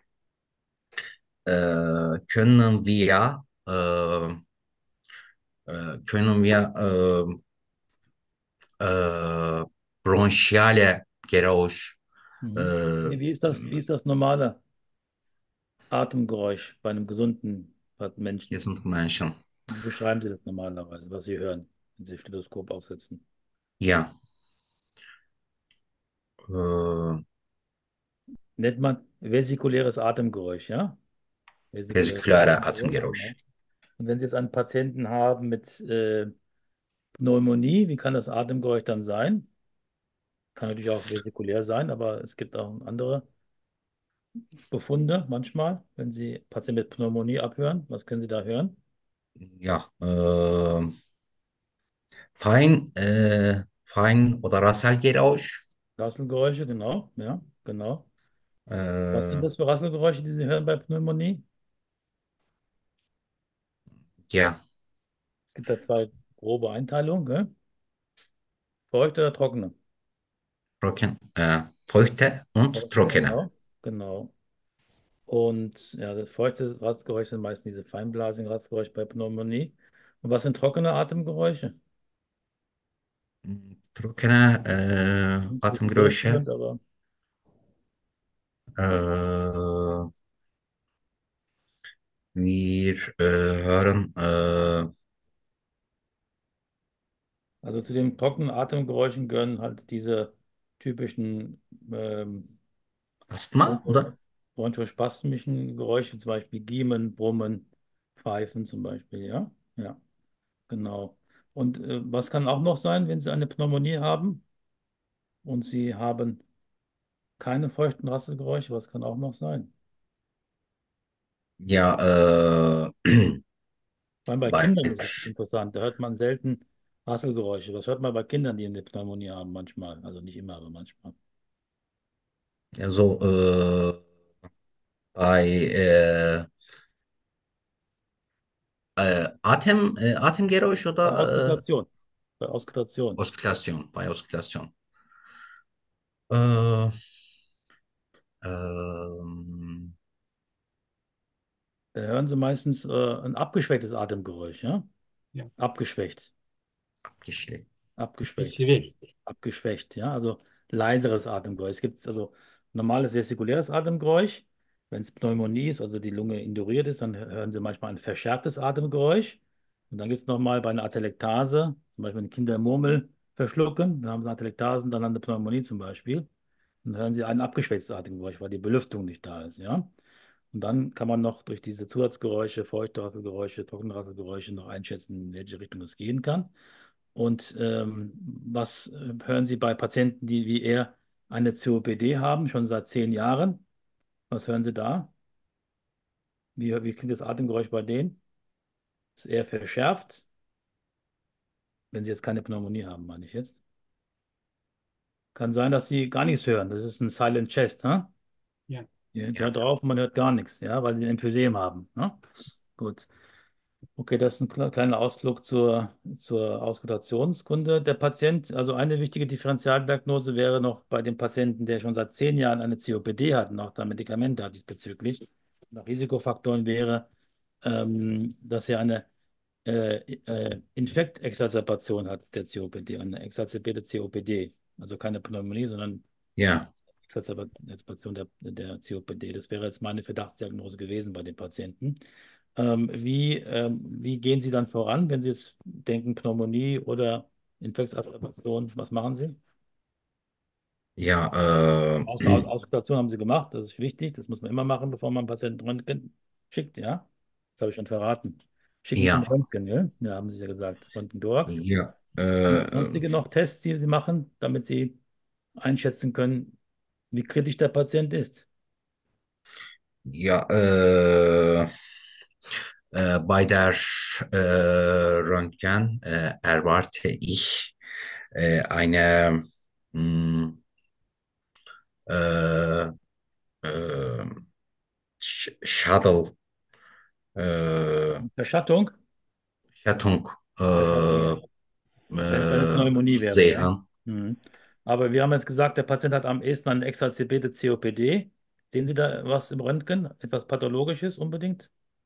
äh, können wir äh, äh, können wir äh, äh, bronchiale Geräusch Mhm. äh, Nee, wie ist das, wie ist das normale Atemgeräusch bei einem gesunden Menschen? gesunden Menschen. Wie beschreiben Sie das normalerweise, was Sie hören, wenn Sie Stethoskop aufsetzen? Ja, äh, Nennt man vesikuläres Atemgeräusch, ja? Vesikuläres vesikulare Atemgeräusch, Atemgeräusch. genau. Und wenn Sie jetzt einen Patienten haben mit äh, Pneumonie, wie kann das Atemgeräusch dann sein? Kann natürlich auch vesikulär sein, aber es gibt auch andere Befunde manchmal, wenn Sie Patienten mit Pneumonie abhören. Was können Sie da hören? Ja, äh, fein, äh, fein oder Rasselgeräusch. Rasselgeräusche, genau, ja, genau. Was sind Äh, das für Rasselgeräusche, die Sie hören bei Pneumonie? ja, Es gibt da zwei grobe Einteilungen, gell? Feuchte oder trockene? trocken, äh, feuchte und Feuchte, trockene. genau, genau. Und ja, das feuchte Rasselgeräusche sind meistens diese feinblasigen Rasselgeräusche bei Pneumonie. Und was sind trockene Atemgeräusche? Trockene äh, Ein bisschen Atemgeräusche. irreführend, aber Äh, wir äh, hören äh, also zu den trockenen Atemgeräuschen gehören halt diese typischen ähm, Asthma, oder? broncho- bronchospasmischen Geräusche, zum Beispiel Giemen, Brummen, Pfeifen zum Beispiel, ja? Ja, genau. Und äh, was kann auch noch sein, wenn Sie eine Pneumonie haben und Sie haben keine feuchten Rasselgeräusche? Was kann auch noch sein? Ja, äh, Vor allem bei bei, Kindern ist es interessant. Da hört man selten Rasselgeräusche. Was hört man bei Kindern, die eine Pneumonie haben? Manchmal. Also nicht immer, aber manchmal. also, äh, bei äh, äh, Atem, äh, Atemgeräusch Bei oder äh, Auskultation. Bei Auskultation. Oskillation, bei Oskillation. Äh, ähm, Da hören Sie meistens äh, ein abgeschwächtes Atemgeräusch, ja? Ja. Abgeschwächt. abgeschleckt. Abgeschwächt. Geschwächt. Abgeschwächt, ja, also leiseres Atemgeräusch. Es gibt also normales vestikuläres Atemgeräusch. Wenn es Pneumonie ist, also die Lunge induriert ist, dann hören Sie manchmal ein verschärftes Atemgeräusch. Und dann gibt es nochmal bei einer Atelektase, zum Beispiel wenn Kinder Murmel verschlucken, dann haben sie Atelektasen, dann eine Pneumonie zum Beispiel. Dann hören Sie ein abgeschwächtes Atemgeräusch, weil die Belüftung nicht da ist, ja. Und dann kann man noch durch diese Zusatzgeräusche, feuchte Rasselgeräusche, trockene Rasselgeräusche noch einschätzen, in welche Richtung es gehen kann. Und ähm, was äh, hören Sie bei Patienten, die wie er eine C O P D haben, schon seit zehn Jahren? Was hören Sie da? Wie, wie klingt das Atemgeräusch bei denen? Ist eher verschärft, wenn Sie jetzt keine Pneumonie haben, meine ich jetzt. Kann sein, dass Sie gar nichts hören. Das ist ein Silent Chest, ha? Ja. Ihr Ja, hört drauf und man hört gar nichts, ja, weil Sie ein Emphysem haben. Ne? Gut. Okay, das ist ein kle- kleiner Ausflug zur, zur Auskultationskunde. Der Patient, also eine wichtige Differentialdiagnose wäre noch bei dem Patienten, der schon seit zehn Jahren eine C O P D hat und auch da Medikamente hat diesbezüglich. Nach Risikofaktoren wäre, ähm, dass er eine äh, äh, Infektexazerbation hat, der C O P D, eine exacerbierte C O P D. Also keine Pneumonie, sondern ja, Exacerbation der, der C O P D. Das wäre jetzt meine Verdachtsdiagnose gewesen bei den Patienten. Ähm, wie, ähm, wie gehen Sie dann voran, wenn Sie jetzt denken Pneumonie oder Infektsatteration? Was machen Sie? ja, Aus, aus, äh, Auskultation haben Sie gemacht, das ist wichtig. Das muss man immer machen, bevor man einen Patienten Röntgen schickt, ja? Das habe ich schon verraten. Schicken zum ja, Röntgen, ja? Ja, haben Sie ja gesagt. Röntgen-Thorax. ja, Gibt es äh, sonstige noch Tests, die Sie machen, damit Sie einschätzen können, wie kritisch der Patient ist? ja, äh, äh, bei der äh, Röntgen äh, erwarte ich äh, eine mh, äh, äh, Sch- Shuttle, äh, Verschattung? Schattung Verschattung, äh, ja. Wenn es eine äh, Pneumonie wäre, ja. sehen. Mhm. Aber wir haben jetzt gesagt, der Patient hat am ehesten eine exacerbierte C O P D. Sehen Sie da was im Röntgen? Etwas Pathologisches unbedingt?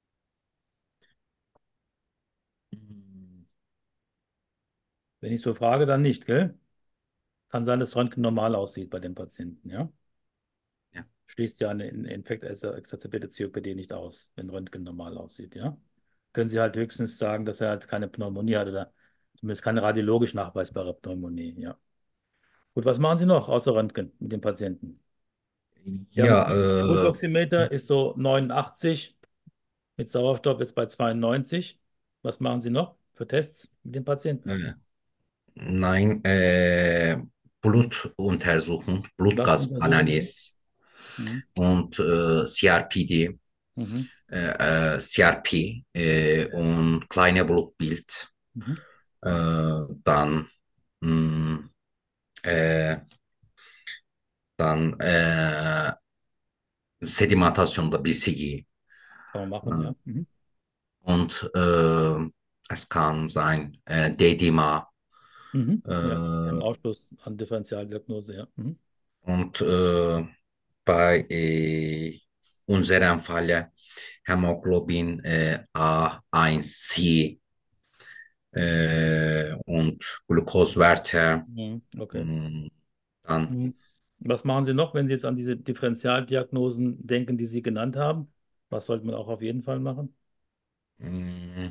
Wenn ich so frage, dann nicht, gell? Kann sein, dass Röntgen normal aussieht bei dem Patienten, ja? Ja. Schließt ja eine Infekt, also exacerbierte C O P D nicht aus, wenn Röntgen normal aussieht, ja? Können Sie halt höchstens sagen, dass er halt keine Pneumonie hat oder zumindest keine radiologisch nachweisbare Pneumonie, ja. Gut, was machen Sie noch außer Röntgen mit dem Patienten? Wir haben Ja, jetzt äh, Pulsoximeter ist so neunundachtzig, mit Sauerstoff jetzt bei zweiundneunzig. Was machen Sie noch für Tests mit dem Patienten? äh, nein, äh, Blutuntersuchung, Was untersuchen Sie? Blutgasanalyse Mhm. und äh, C R P D, Mhm. äh, äh, C R P äh, und kleine Blutbild. Mhm. Äh, dann mh, äh, dann äh, Sedimentation der B C G. Kann man machen, Äh, ja. Mhm. und äh, es kann sein äh, Dedima. Mhm. Ja, im Äh, Ausschluss an Differentialdiagnose, ja. Mhm. und äh, bei äh, unserem Falle Hämoglobin äh, A eins C äh, und Glukoswerte. Mhm. Okay. mh, Dann Mhm. Was machen Sie noch, wenn Sie jetzt an diese Differentialdiagnosen denken, die Sie genannt haben? Was sollte man auch auf jeden Fall machen? mh,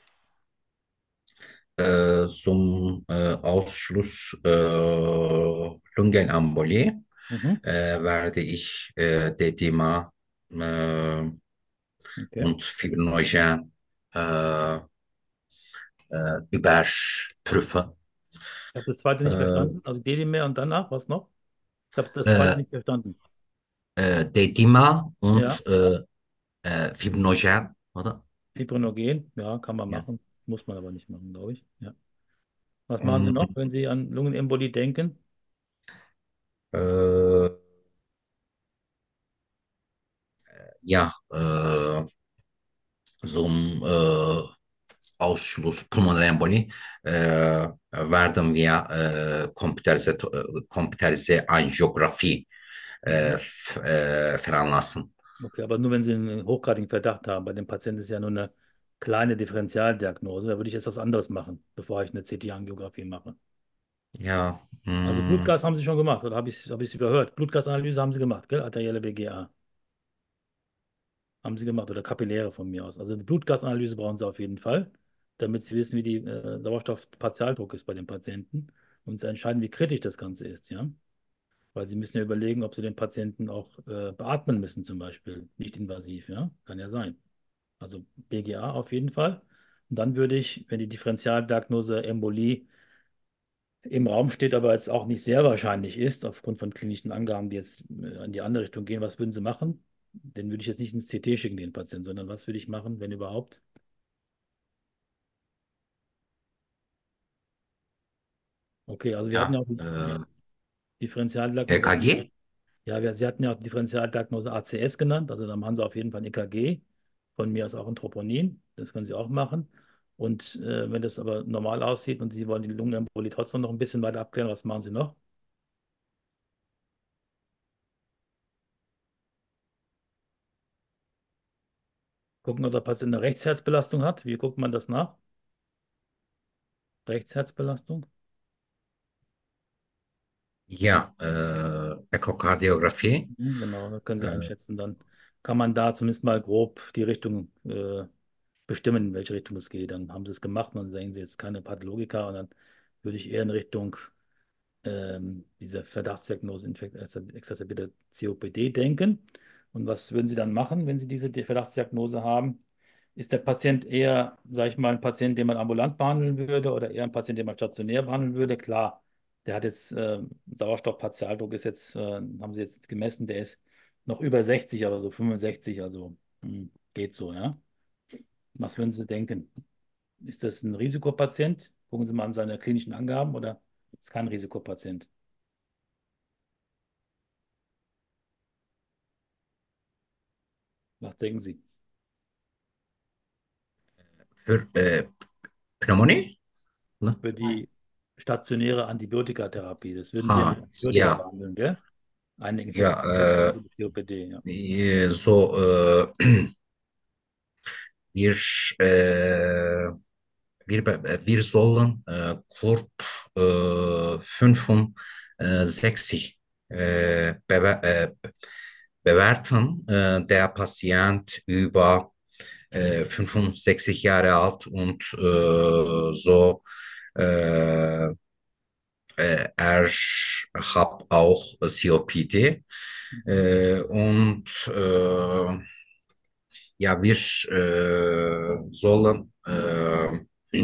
äh, zum äh, Ausschluss äh, Lungenembolie Mhm. äh, werde ich äh, Dedema äh, Okay. und Fibrinogen äh, äh, überprüfen. Ich habe das zweite nicht Äh, verstanden. Also Dedimer und danach, was noch? Ich habe das zweite äh, nicht verstanden. äh, Dedima Ja. und äh, Äh, Fibrinogen, oder? Fibrinogen, ja, kann man Ja. machen, muss man aber nicht machen, glaube ich. Ja. Was machen Sie Und noch, wenn Sie an Lungenembolie denken? äh, ja, äh, zum äh, Ausschluss pulmonarer Embolie äh, werden wir äh, computerisierte, äh, computerisierte Angiografie äh, Mhm. f- äh, veranlassen. Okay, aber nur wenn Sie einen hochgradigen Verdacht haben. Bei dem Patienten ist ja nur eine kleine Differentialdiagnose. Da würde ich jetzt was anderes machen, bevor ich eine C T-Angiografie mache. Ja, Also mh, Blutgas haben Sie schon gemacht, oder habe ich es hab ich's überhört? Blutgasanalyse haben Sie gemacht, gell? Arterielle B G A haben Sie gemacht oder Kapilläre von mir aus. Also eine Blutgasanalyse brauchen Sie auf jeden Fall, damit Sie wissen, wie die äh, Sauerstoffpartialdruck ist bei den Patienten und Sie entscheiden, wie kritisch das Ganze ist, ja? Weil Sie müssen ja überlegen, ob Sie den Patienten auch äh, beatmen müssen, zum Beispiel. Nicht invasiv, ja? Kann ja sein. Also B G A auf jeden Fall. Und dann würde ich, wenn die Differentialdiagnose Embolie im Raum steht, aber jetzt auch nicht sehr wahrscheinlich ist, aufgrund von klinischen Angaben, die jetzt äh, in die andere Richtung gehen, was würden Sie machen? Den würde ich jetzt nicht ins C T schicken, den Patienten, sondern was würde ich machen, wenn überhaupt? Okay, also wir hatten ja ja, auch die äh, Differentialdiagnose. E K G? Ja, wir, Sie hatten ja auch die Differentialdiagnose A C S genannt, also dann haben Sie auf jeden Fall ein E K G, von mir aus auch ein Troponin, das können Sie auch machen. Und äh, wenn das aber normal aussieht und Sie wollen die Lungenembolie trotzdem noch ein bisschen weiter abklären, was machen Sie noch? Gucken, ob der Patient eine Rechtsherzbelastung hat. Wie guckt man das nach? Rechtsherzbelastung? Ja, äh, Echokardiographie. Mhm, genau, das können Sie Äh, einschätzen. Dann kann man da zumindest mal grob die Richtung äh, bestimmen, in welche Richtung es geht. Dann haben Sie es gemacht und dann sehen Sie jetzt keine Pathologika und dann würde ich eher in Richtung ähm, dieser Verdachtsdiagnose Infekt exacerbierte C O P D denken. Und was würden Sie dann machen, wenn Sie diese Verdachtsdiagnose haben? Ist der Patient eher, sage ich mal, ein Patient, den man ambulant behandeln würde oder eher ein Patient, den man stationär behandeln würde? Klar, der hat jetzt äh, Sauerstoffpartialdruck ist jetzt, äh, haben Sie jetzt gemessen, der ist noch über sechzig, aber so fünfundsechzig, also hm, geht so, ja. Was würden Sie denken? Ist das ein Risikopatient? Gucken Sie mal an seine klinischen Angaben oder ist kein Risikopatient? Was denken Sie? für äh, Pneumonie? Ne? Für die stationäre Antibiotikatherapie, das würden Sie ja mit Ha, Antibiotika ja, behandeln, gell? Eine ja, Infektion, äh, C O P D, ja. äh, so, äh, wir, äh, wir, be- wir sollen äh, Kurp äh, fünfundsechzig äh, bewer äh, bewerten. Äh, der Patient über äh, fünfundsechzig Jahre alt und äh, so äh, äh, er hat auch C O P D Mhm. äh, und äh, ja, wir äh, sollen äh,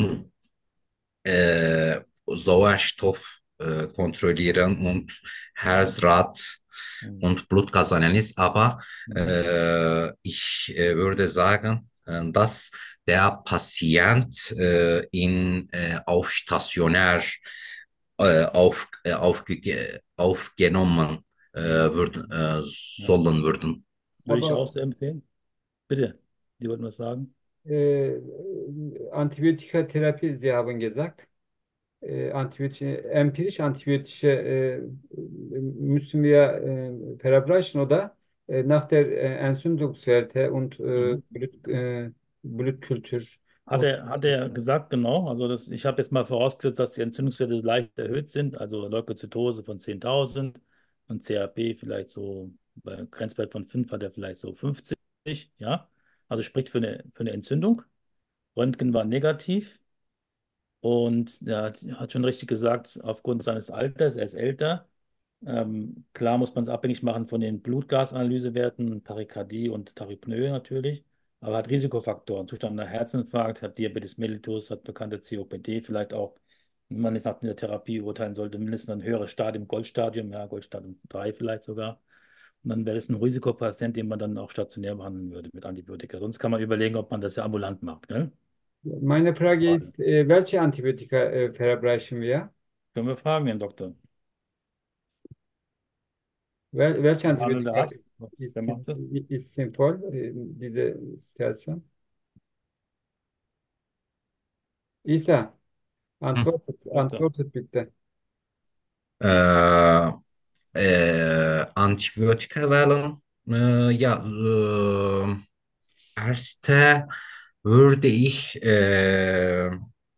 äh, Sauerstoff äh, kontrollieren und Herzrat Mhm. und Blutgasanalyse, aber Mhm. äh, ich äh, würde sagen, äh, dass der Patient äh, in äh, auf stationär äh, auf, äh, aufge aufgenommen äh, Mhm. würden, äh, Ja. sollen würden. Würde ich auch Aber so empfehlen. Bitte, Sie wollten was sagen? äh, Antibiotikatherapie, Sie haben gesagt. Äh, antibiotische, empirisch antibiotische äh, müssen wir äh, verabreichen oder äh, nach der äh, Entzündungswerte und äh, Mhm. Blut, äh, Blutkultur Hat und er, hat er gesagt, genau. Also das, ich habe jetzt mal vorausgesetzt, dass die Entzündungswerte leicht erhöht sind, also Leukozytose von zehntausend und C A P vielleicht so, bei Grenzwert von fünf hat er vielleicht so fünfzig, ja. Also spricht für eine, für eine Entzündung. Röntgen war negativ und er hat, hat schon richtig gesagt, aufgrund seines Alters, er ist älter. Ähm, klar muss man es abhängig machen von den Blutgasanalysewerten, Tachykardie und Tachypnoe natürlich, aber hat Risikofaktoren, Zustand nach Herzinfarkt, hat Diabetes mellitus, hat bekannte C O P D, vielleicht auch, wenn man jetzt nach der Therapie urteilen sollte, mindestens ein höheres Stadium, Goldstadium, ja, Goldstadium drei vielleicht sogar. Und dann wäre es ein Risikopatient, den man dann auch stationär behandeln würde mit Antibiotika. Sonst kann man überlegen, ob man das ja ambulant macht, gell? Meine Frage ist, äh, welche Antibiotika äh, verabreichen wir? Können wir fragen, Herrn Doktor. Wel welche Der behandelnde Antibiotika Arzt, ist, wer macht sin- das? ist sinnvoll in dieser Situation? İsa, Hı. antwortet, Doktor. antwortet bitte. Äh, äh, Antibiotika wählen. Äh, ja, äh, erste würde ich äh,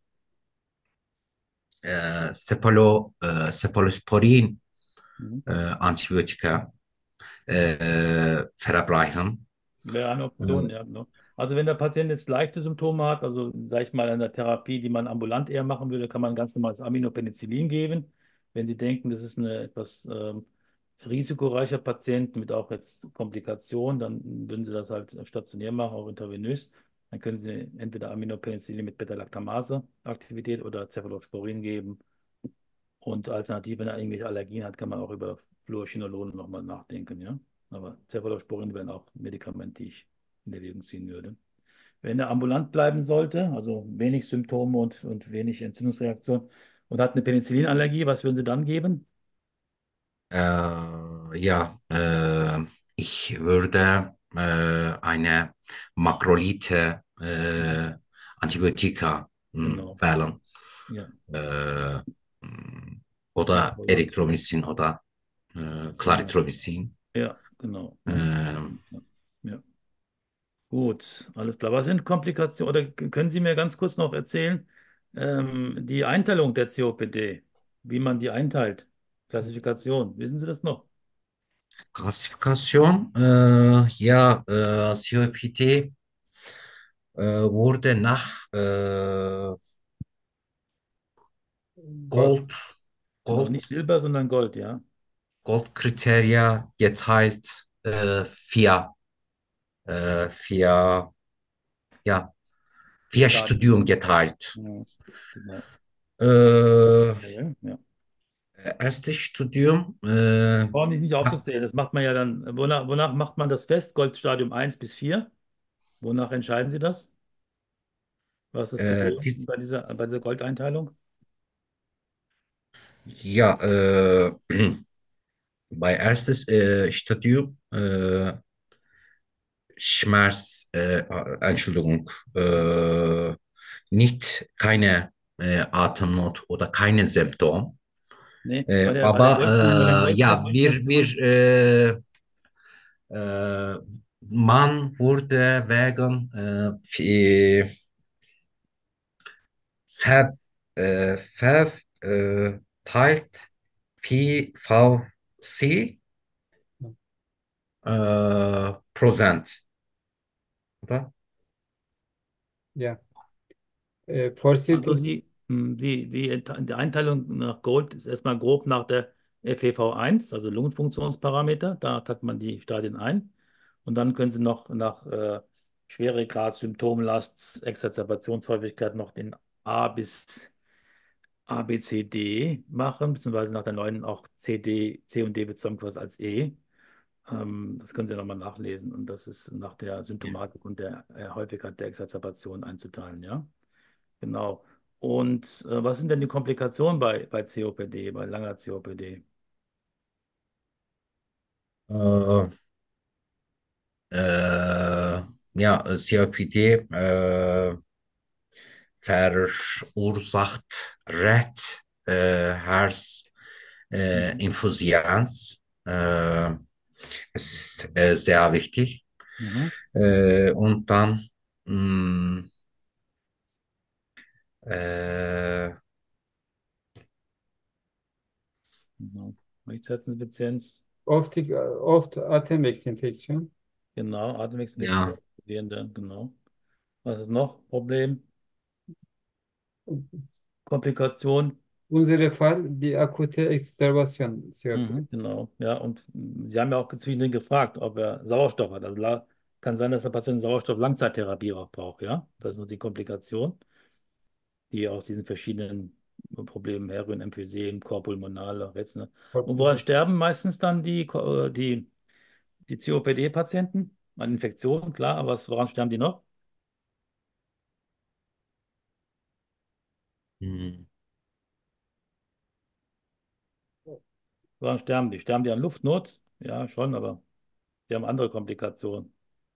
äh, Cephalo, äh, Cephalosporin Mhm. äh, Antibiotika äh, verabreichen. Wäre eine Option, Äh, ja, genau. Also wenn der Patient jetzt leichte Symptome hat, also sage ich mal in der Therapie, die man ambulant eher machen würde, kann man ganz normales Aminopenicillin geben. Wenn Sie denken, das ist eine etwas ähm, risikoreicher Patient mit auch jetzt Komplikationen, dann würden Sie das halt stationär machen, auch intravenös. Dann können Sie entweder Aminopenicillin mit Beta-Lactamase-Aktivität oder Cephalosporin geben. Und alternativ, wenn er irgendwelche Allergien hat, kann man auch über Fluorchinolone nochmal nachdenken, ja. Aber Cephalosporin wären auch Medikamente, die ich in Erwägung ziehen würde. Wenn er ambulant bleiben sollte, also wenig Symptome und, und wenig Entzündungsreaktion und hat eine Penicillinallergie, was würden Sie dann geben? äh, ja, äh, ich würde äh, eine Makrolide Mhm. äh, Antibiotika mh, Genau, wählen. ja. Äh, mh, oder Macrolide, Erythromycin oder äh, genau. Clarithromycin. Ja, genau. Ja. Ähm, Ja. Ja. Gut, alles klar. Was sind Komplikationen? Oder k- können Sie mir ganz kurz noch erzählen, ähm, die Einteilung der C O P D, wie man die einteilt? Klassifikation, wissen Sie das noch? Klassifikation, äh, ja, äh, C O P D äh, wurde nach äh, Gott. Gold, Genau, Gold, nicht Silber, sondern Gold, ja. Goldkriterien geteilt, äh, vier, äh, vier, ja, vier Stadien. Studium geteilt. Ja, genau. Äh, Okay, ja. erstes Studium, äh, Brauchen die nicht ha- aufzuzählen. Das macht man ja dann. Wonach, wonach macht man das fest? Goldstadium eins bis vier. Wonach entscheiden Sie das? Was ist das äh, Kriterium die, bei dieser, bei dieser Goldeinteilung? ja, äh, bei erstes äh, Studium, äh, Schmerz, äh, Entschuldigung, äh, nicht keine äh, Atemnot oder keine Symptom. Nee, bei Äh, der, bei der Röntgen, bei den aber äh, ja, wir, Röntgenkonzentrationen. wir, äh, äh, man wurde wegen äh, F- Fab, äh, Fab, äh, teilt V V C äh, Prozent, oder? Ja. Äh, Forciert, Also Sie, mh, die, die, Ent- die Einteilung nach Gold ist erstmal grob nach der F E V eins, also Lungenfunktionsparameter. Da teilt man die Stadien ein. Und dann können Sie noch nach äh, Schweregrad, Symptomlast, Exacerbationshäufigkeit noch den A bis A, B, C, D machen, beziehungsweise nach der neuen auch C, D, C und D wird zusammengefasst als E. Ähm, das können Sie nochmal nachlesen. Und das ist nach der Symptomatik und der äh, Häufigkeit der Exacerbation einzuteilen, ja. Genau. Und äh, was sind denn die Komplikationen bei, bei C O P D, bei langer C O P D? Äh, äh, ja, C O P D äh, verursacht Red äh, Herz äh, Mhm. Insuffizienz. Äh, es ist äh, sehr wichtig. Mhm. Äh, und dann mh, äh, Genau. Rechtsherzinsuffizienz, oft, oft Atemwegsinfektion. genau. Atemwegsinfektion, ja, Studierende, genau. Was ist noch? Problem, Komplikation? Unsere Fall, die akute Exacerbation C O P D. Mhm, genau. Ja, und mm, Sie haben ja auch zwischendrin gefragt, ob er Sauerstoff hat. Also la- kann sein, dass der Patient Sauerstoff-Langzeittherapie auch braucht, ja. Das ist die Komplikation, die aus diesen verschiedenen Problemen herrühren, Emphysem, Korpulmonale, Rätsel. Und woran sterben meistens dann die, Ko- äh, die Die C O P D-Patienten, an Infektionen, klar, aber was, woran sterben die noch? Hm. Woran sterben die? Sterben die an Luftnot? Ja, schon, aber die haben andere Komplikationen.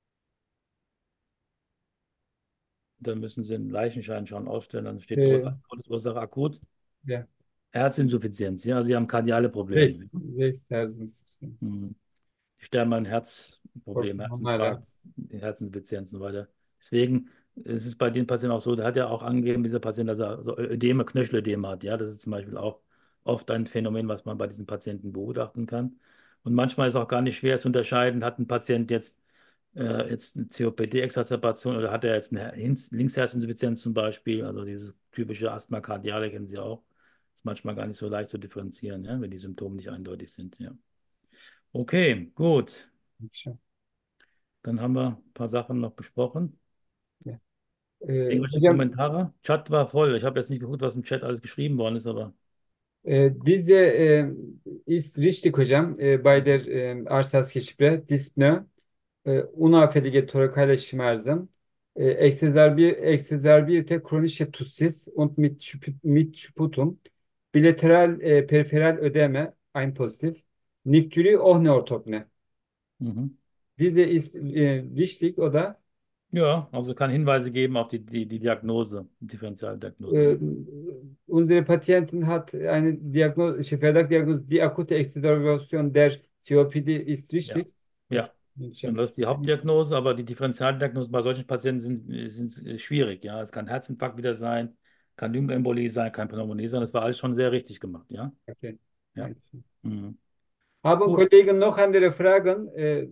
Dann müssen sie einen Leichenschein schon ausstellen, dann steht dort Äh, als Todesursache akut ja, Herzinsuffizienz. Ja, sie haben kardiale rechts, Probleme. rechts Herzensinsuffizient. Mhm. Die sterben an Herzproblemen, Normaler. Herzinfarkt, Herzinsuffizienz und so weiter. Deswegen ist es bei den Patienten auch so, der hat ja auch angegeben, dieser Patient, dass er so Ödeme, Knöchelödem hat. Ja, das ist zum Beispiel auch oft ein Phänomen, was man bei diesen Patienten beobachten kann. Und manchmal ist auch gar nicht schwer zu unterscheiden, hat ein Patient jetzt, äh, jetzt eine C O P D-Exacerbation oder hat er jetzt eine Hinz- Linksherzinsuffizienz zum Beispiel, also dieses typische Asthma cardiale kennen Sie auch. Ist manchmal gar nicht so leicht zu differenzieren, ja, wenn die Symptome nicht eindeutig sind. Ja. Okay, gut. Schon. Dann haben wir ein paar Sachen noch besprochen. Ja. Äh, Irgendwelche hocam Kommentare? Chat war voll. Ich habe jetzt nicht geguckt, was im Chat alles geschrieben worden ist, aber e, Diese e, ist richtig hocam. E, bei der e, Arthaz-Geschwür, Dyspnoe, e, unauffällige thorakale Schmerzen, e, exacerbi- exacerbierte chronische Tussis und mit, Spup- mit Sputum, bilateral e, periferal Ödeme, ein positiv, Niktüri ohne orthopne. mhm. Diese ist e, wichtig, oder? Ja, also kann Hinweise geben auf die, die, die Diagnose, Differentialdiagnose. Äh, Unsere Patientin hat eine Diagnose, şey, Verdachtdiagnose, die akute Exacerbation der C O P D ist Ja, richtig. ja. Und das ist die Hauptdiagnose, aber die Differentialdiagnosen bei solchen Patienten sind, sind schwierig. Ja, es kann Herzinfarkt wieder sein, kann Lungenembolie sein, kann Pneumonie sein. Das war alles schon sehr richtig gemacht. Ja, Okay. ja. Mhm. Haben Gut, Kollegen noch andere Fragen? Äh,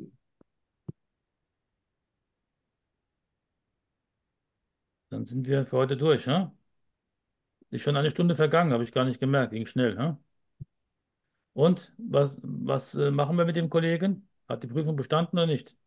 dann sind wir für heute durch. Ja? Ist schon eine Stunde vergangen, habe ich gar nicht gemerkt. Ging schnell. Ja? Und was, was äh, machen wir mit dem Kollegen? Hat die Prüfung bestanden oder nicht?